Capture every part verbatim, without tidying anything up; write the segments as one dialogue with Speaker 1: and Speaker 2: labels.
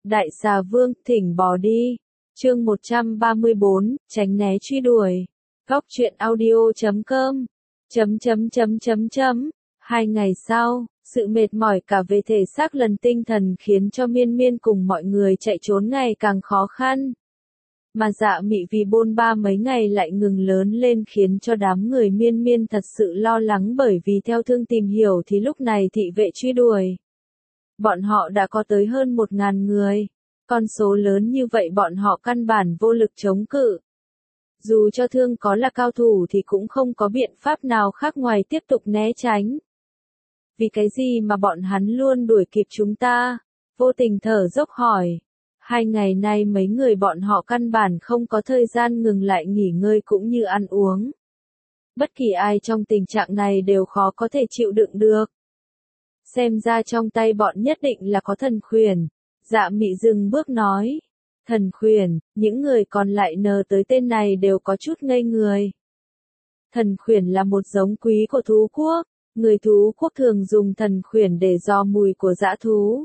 Speaker 1: Đại xà vương, thỉnh bỏ đi. Chương một trăm ba mươi bốn, tránh né truy đuổi. Góc truyện audio chấm com. Chấm chấm chấm chấm chấm. Hai ngày sau, sự mệt mỏi cả về thể xác lẫn tinh thần khiến cho Miên Miên cùng mọi người chạy trốn ngày càng khó khăn. Mà Dạ Mị vì bôn ba mấy ngày lại ngừng lớn lên khiến cho đám người Miên Miên thật sự lo lắng, bởi vì theo Thương tìm hiểu thì lúc này thị vệ truy đuổi. Bọn họ đã có tới hơn một ngàn người. Con số lớn như vậy bọn họ căn bản vô lực chống cự. Dù cho Thương có là cao thủ thì cũng không có biện pháp nào khác ngoài tiếp tục né tránh. Vì cái gì mà bọn hắn luôn đuổi kịp chúng ta? Vô Tình thở dốc hỏi. Hai ngày nay mấy người bọn họ căn bản không có thời gian ngừng lại nghỉ ngơi cũng như ăn uống. Bất kỳ ai trong tình trạng này đều khó có thể chịu đựng được. Xem ra trong tay bọn nhất định là có thần khuyển. Dạ Mị dừng bước nói. Thần khuyển, những người còn lại nờ tới tên này đều có chút ngây người. Thần khuyển là một giống quý của thú quốc. Người thú quốc thường dùng thần khuyển để dò mùi của dã thú.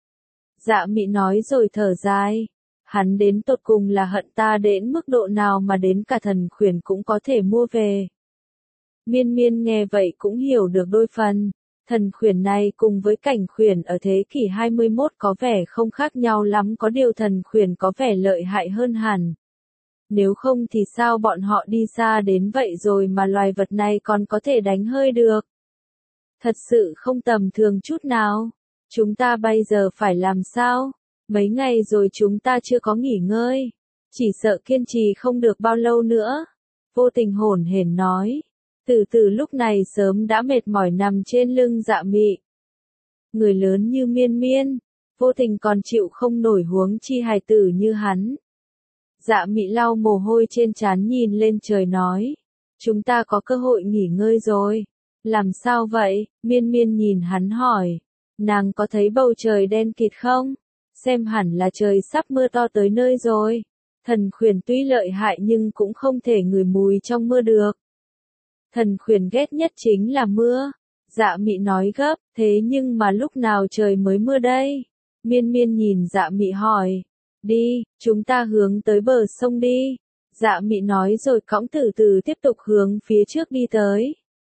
Speaker 1: Dạ Mị nói rồi thở dài. Hắn đến tột cùng là hận ta đến mức độ nào mà đến cả thần khuyển cũng có thể mua về. Miên Miên nghe vậy cũng hiểu được đôi phần. Thần khuyển này cùng với cảnh khuyển ở thế kỷ hai mươi mốt có vẻ không khác nhau lắm, có điều thần khuyển có vẻ lợi hại hơn hẳn. Nếu không thì sao bọn họ đi xa đến vậy rồi mà loài vật này còn có thể đánh hơi được. Thật sự không tầm thường chút nào. Chúng ta bây giờ phải làm sao? Mấy ngày rồi chúng ta chưa có nghỉ ngơi. Chỉ sợ kiên trì không được bao lâu nữa. Vô Tình hổn hển nói. Từ từ lúc này sớm đã mệt mỏi nằm trên lưng Dạ Mị. Người lớn như Miên Miên, Vô Tình còn chịu không nổi huống chi hài tử như hắn. Dạ Mị lau mồ hôi trên trán nhìn lên trời nói. Chúng ta có cơ hội nghỉ ngơi rồi. Làm sao vậy? Miên Miên nhìn hắn hỏi. Nàng có thấy bầu trời đen kịt không? Xem hẳn là trời sắp mưa to tới nơi rồi. Thần khuyển tuy lợi hại nhưng cũng không thể ngửi mùi trong mưa được. Thần khuyển ghét nhất chính là mưa. Dạ Mị nói gấp, thế nhưng mà lúc nào trời mới mưa đây? Miên Miên nhìn Dạ Mị hỏi. Đi, chúng ta hướng tới bờ sông đi. Dạ Mị nói rồi cõng từ từ tiếp tục hướng phía trước đi tới.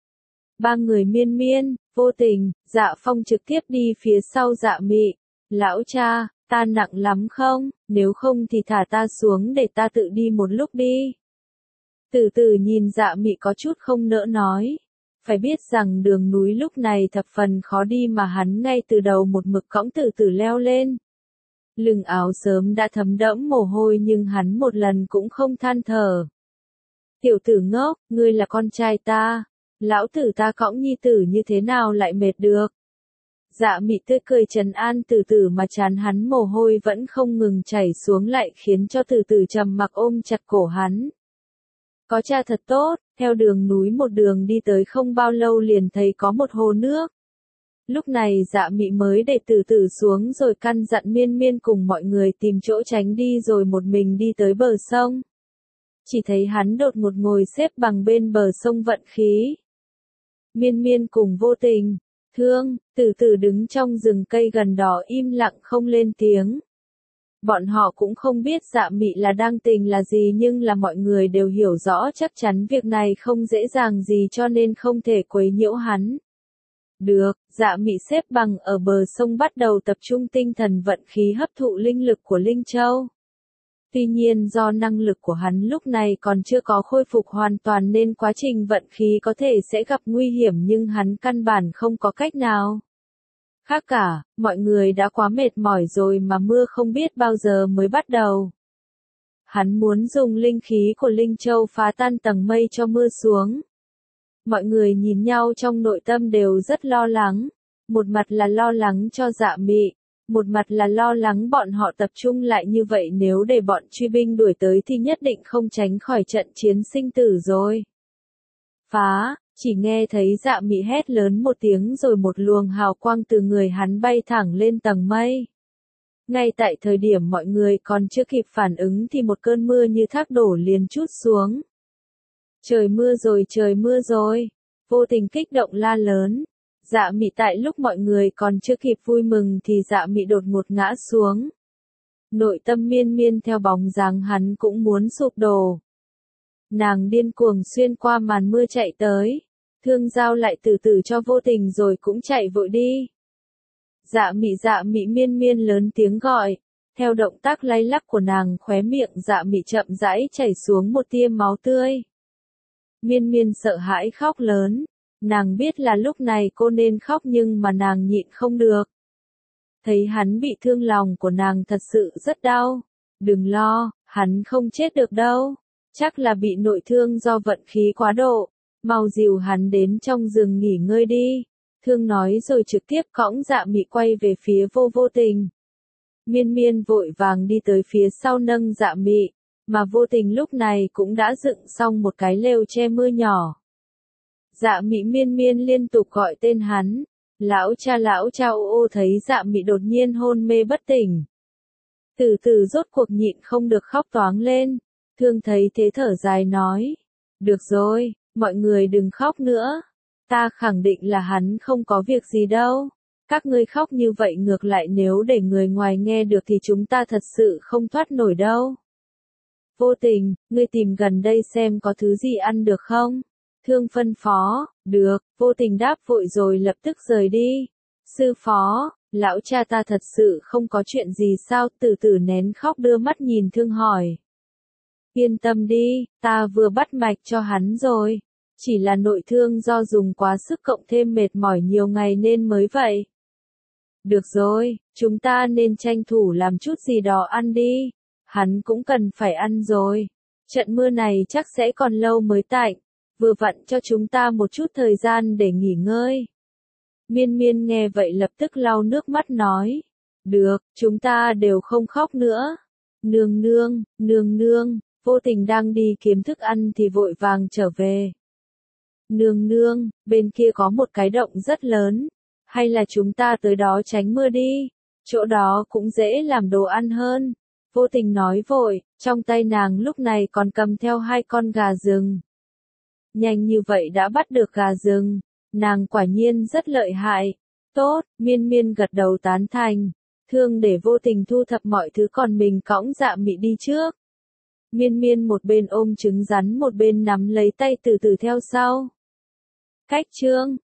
Speaker 1: Ba người Miên Miên, Vô Tình, Dạ Phong trực tiếp đi phía sau Dạ Mị. Lão cha, ta nặng lắm không? Nếu không thì thả ta xuống để ta tự đi một lúc đi. Từ từ nhìn Dạ Mị có chút không nỡ nói. Phải biết rằng đường núi lúc này thập phần khó đi mà hắn ngay từ đầu một mực cõng từ từ leo lên. Lưng áo sớm đã thấm đẫm mồ hôi nhưng hắn một lần cũng không than thở. Tiểu tử ngốc, ngươi là con trai ta. Lão tử ta cõng nhi tử như thế nào lại mệt được. Dạ Mị tươi cười trấn an từ từ mà trán hắn mồ hôi vẫn không ngừng chảy xuống lại khiến cho từ từ trầm mặc ôm chặt cổ hắn. Có cha thật tốt, theo đường núi một đường đi tới không bao lâu liền thấy có một hồ nước. Lúc này Dạ Mị mới để từ từ xuống rồi căn dặn Miên Miên cùng mọi người tìm chỗ tránh đi rồi một mình đi tới bờ sông. Chỉ thấy hắn đột ngột ngồi xếp bằng bên bờ sông vận khí. Miên Miên cùng Vô Tình, Thương, từ từ đứng trong rừng cây gần đó im lặng không lên tiếng. Bọn họ cũng không biết Dạ Mị là đang tình là gì nhưng là mọi người đều hiểu rõ chắc chắn việc này không dễ dàng gì cho nên không thể quấy nhiễu hắn. Được, Dạ Mị xếp bằng ở bờ sông bắt đầu tập trung tinh thần vận khí hấp thụ linh lực của Linh Châu. Tuy nhiên do năng lực của hắn lúc này còn chưa có khôi phục hoàn toàn nên quá trình vận khí có thể sẽ gặp nguy hiểm nhưng hắn căn bản không có cách nào. Khác cả, mọi người đã quá mệt mỏi rồi mà mưa không biết bao giờ mới bắt đầu. Hắn muốn dùng linh khí của Linh Châu phá tan tầng mây cho mưa xuống. Mọi người nhìn nhau trong nội tâm đều rất lo lắng. Một mặt là lo lắng cho Dạ Mị. Một mặt là lo lắng bọn họ tập trung lại như vậy nếu để bọn truy binh đuổi tới thì nhất định không tránh khỏi trận chiến sinh tử rồi. Phá, chỉ nghe thấy Dạ Mị hét lớn một tiếng rồi một luồng hào quang từ người hắn bay thẳng lên tầng mây. Ngay tại thời điểm mọi người còn chưa kịp phản ứng thì một cơn mưa như thác đổ liền trút xuống. Trời mưa rồi, trời mưa rồi. Vô Tình kích động la lớn. Dạ Mị tại lúc mọi người còn chưa kịp vui mừng thì Dạ Mị đột ngột ngã xuống. Nội tâm miên miên theo bóng dáng hắn cũng muốn sụp đổ. Nàng điên cuồng xuyên qua màn mưa chạy tới. Thương Giao lại từ từ cho Vô Tình rồi cũng chạy vội đi. Dạ mị dạ mị miên miên lớn tiếng gọi. Theo động tác lay lắc của nàng, khóe miệng dạ mị chậm rãi chảy xuống một tia máu tươi. Miên miên sợ hãi khóc lớn. Nàng biết là lúc này cô nên khóc nhưng mà nàng nhịn không được. Thấy hắn bị thương, lòng của nàng thật sự rất đau. Đừng lo, hắn không chết được đâu. Chắc là bị nội thương do vận khí quá độ. Mau dìu hắn đến trong giường nghỉ ngơi đi. Thương nói rồi trực tiếp cõng dạ mị quay về phía vô vô tình. Miên miên vội vàng đi tới phía sau nâng dạ mị. Mà Vô Tình lúc này cũng đã dựng xong một cái lều che mưa nhỏ. Dạ mị miên miên liên tục gọi tên hắn. Lão cha lão cha ô ô, thấy dạ mị đột nhiên hôn mê bất tỉnh. Từ từ rốt cuộc nhịn không được khóc toáng lên. Thương thấy thế thở dài nói. Được rồi, mọi người đừng khóc nữa. Ta khẳng định là hắn không có việc gì đâu. Các ngươi khóc như vậy ngược lại nếu để người ngoài nghe được thì chúng ta thật sự không thoát nổi đâu. Vô Tình, ngươi tìm gần đây xem có thứ gì ăn được không? Thương phân phó. Được, Vô Tình đáp vội rồi lập tức rời đi. Sư phó, lão cha ta thật sự không có chuyện gì sao? Từ từ nén khóc đưa mắt nhìn Thương hỏi. Yên tâm đi, ta vừa bắt mạch cho hắn rồi. Chỉ là nội thương do dùng quá sức cộng thêm mệt mỏi nhiều ngày nên mới vậy. Được rồi, chúng ta nên tranh thủ làm chút gì đó ăn đi. Hắn cũng cần phải ăn rồi. Trận mưa này chắc sẽ còn lâu mới tạnh. Vừa vặn cho chúng ta một chút thời gian để nghỉ ngơi. Miên miên nghe vậy lập tức lau nước mắt nói. Được, chúng ta đều không khóc nữa. Nương nương, nương nương, Vô Tình đang đi kiếm thức ăn thì vội vàng trở về. Nương nương, bên kia có một cái động rất lớn. Hay là chúng ta tới đó tránh mưa đi. Chỗ đó cũng dễ làm đồ ăn hơn. Vô Tình nói vội, trong tay nàng lúc này còn cầm theo hai con gà rừng. Nhanh như vậy đã bắt được gà rừng. Nàng quả nhiên rất lợi hại. Tốt, miên miên gật đầu tán thành. Thương để Vô Tình thu thập mọi thứ còn mình cõng dạ mị đi trước. Miên miên một bên ôm trứng rắn một bên nắm lấy tay từ từ theo sau. Cách chương